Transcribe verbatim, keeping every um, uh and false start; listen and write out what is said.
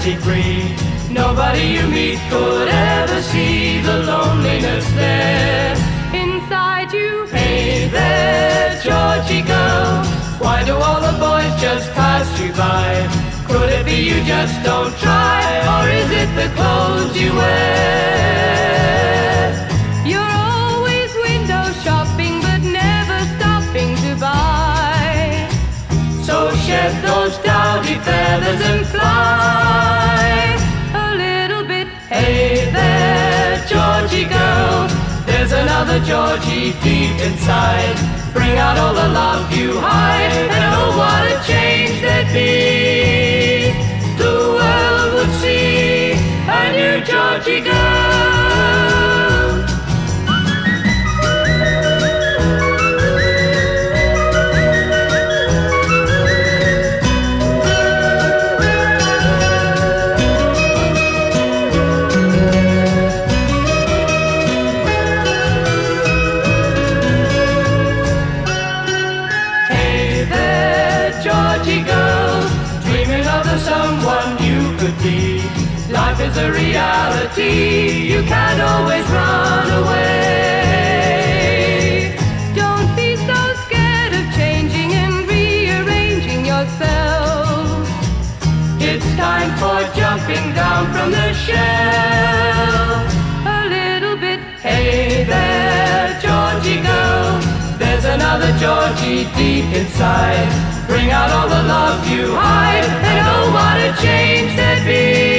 set free. Nobody you meet could ever see the loneliness there inside you. Hey there, Georgie girl, why do all the boys just pass you by? Could it be you just don't try, or is it the clothes you wear? You're always window shopping, but never stopping to buy. So shed those dowdy feathers and fly a little bit. Hey there, Georgie girl, there's another Georgie deep inside. Bring out all the love you hide, and oh, what a change there'd be. The world would see a new Georgie girl. Someone you could be. Life is a reality, you can't always run away. Don't be so scared of changing and rearranging yourself. It's time for jumping down from the shelf a little bit. Hey there, Georgie girl, there's another Georgie deep inside. Bring out all the love you hide, and oh, what a change there'd be.